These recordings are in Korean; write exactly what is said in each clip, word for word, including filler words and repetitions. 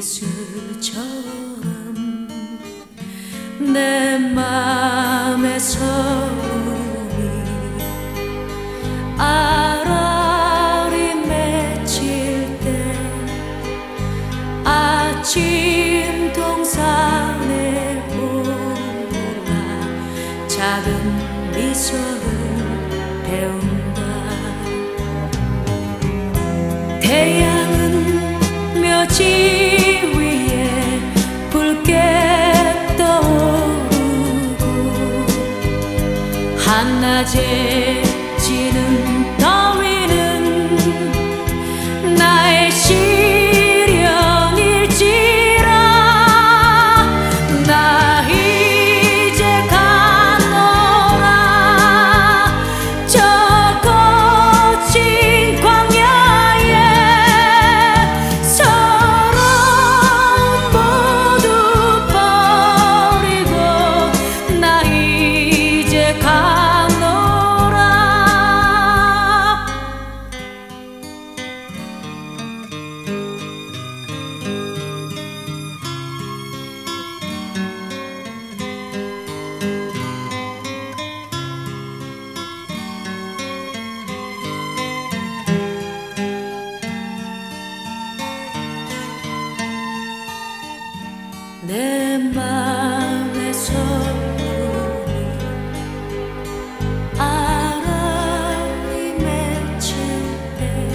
이슬처럼 내 맘의 서름이 아라리 맺힐 때 아침 동산에 올라 작은 미소를 배운다. 태양은 묘지 위에 붉게 떠오르고 한낮에 지는 더위는 나의 시련일지라. 나 이제 가노라 저 거친 광야에 서러움 모두 버리고 나 이제 가노라. 내 맘의 소문이 아라리 맺힐 때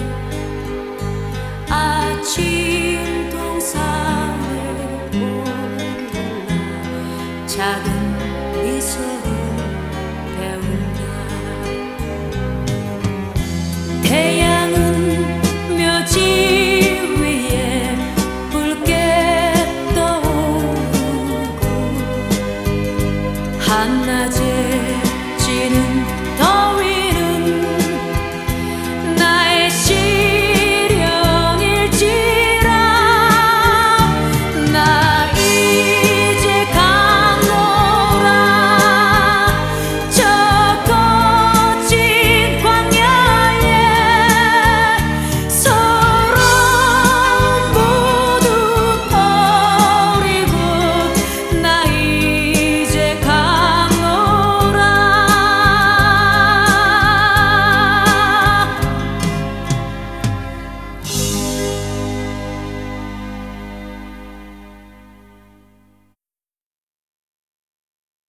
아침 동산에 올라 작은 미소를 배운다. 태양은 묘지 위에 붉게 한낮에 지는 더위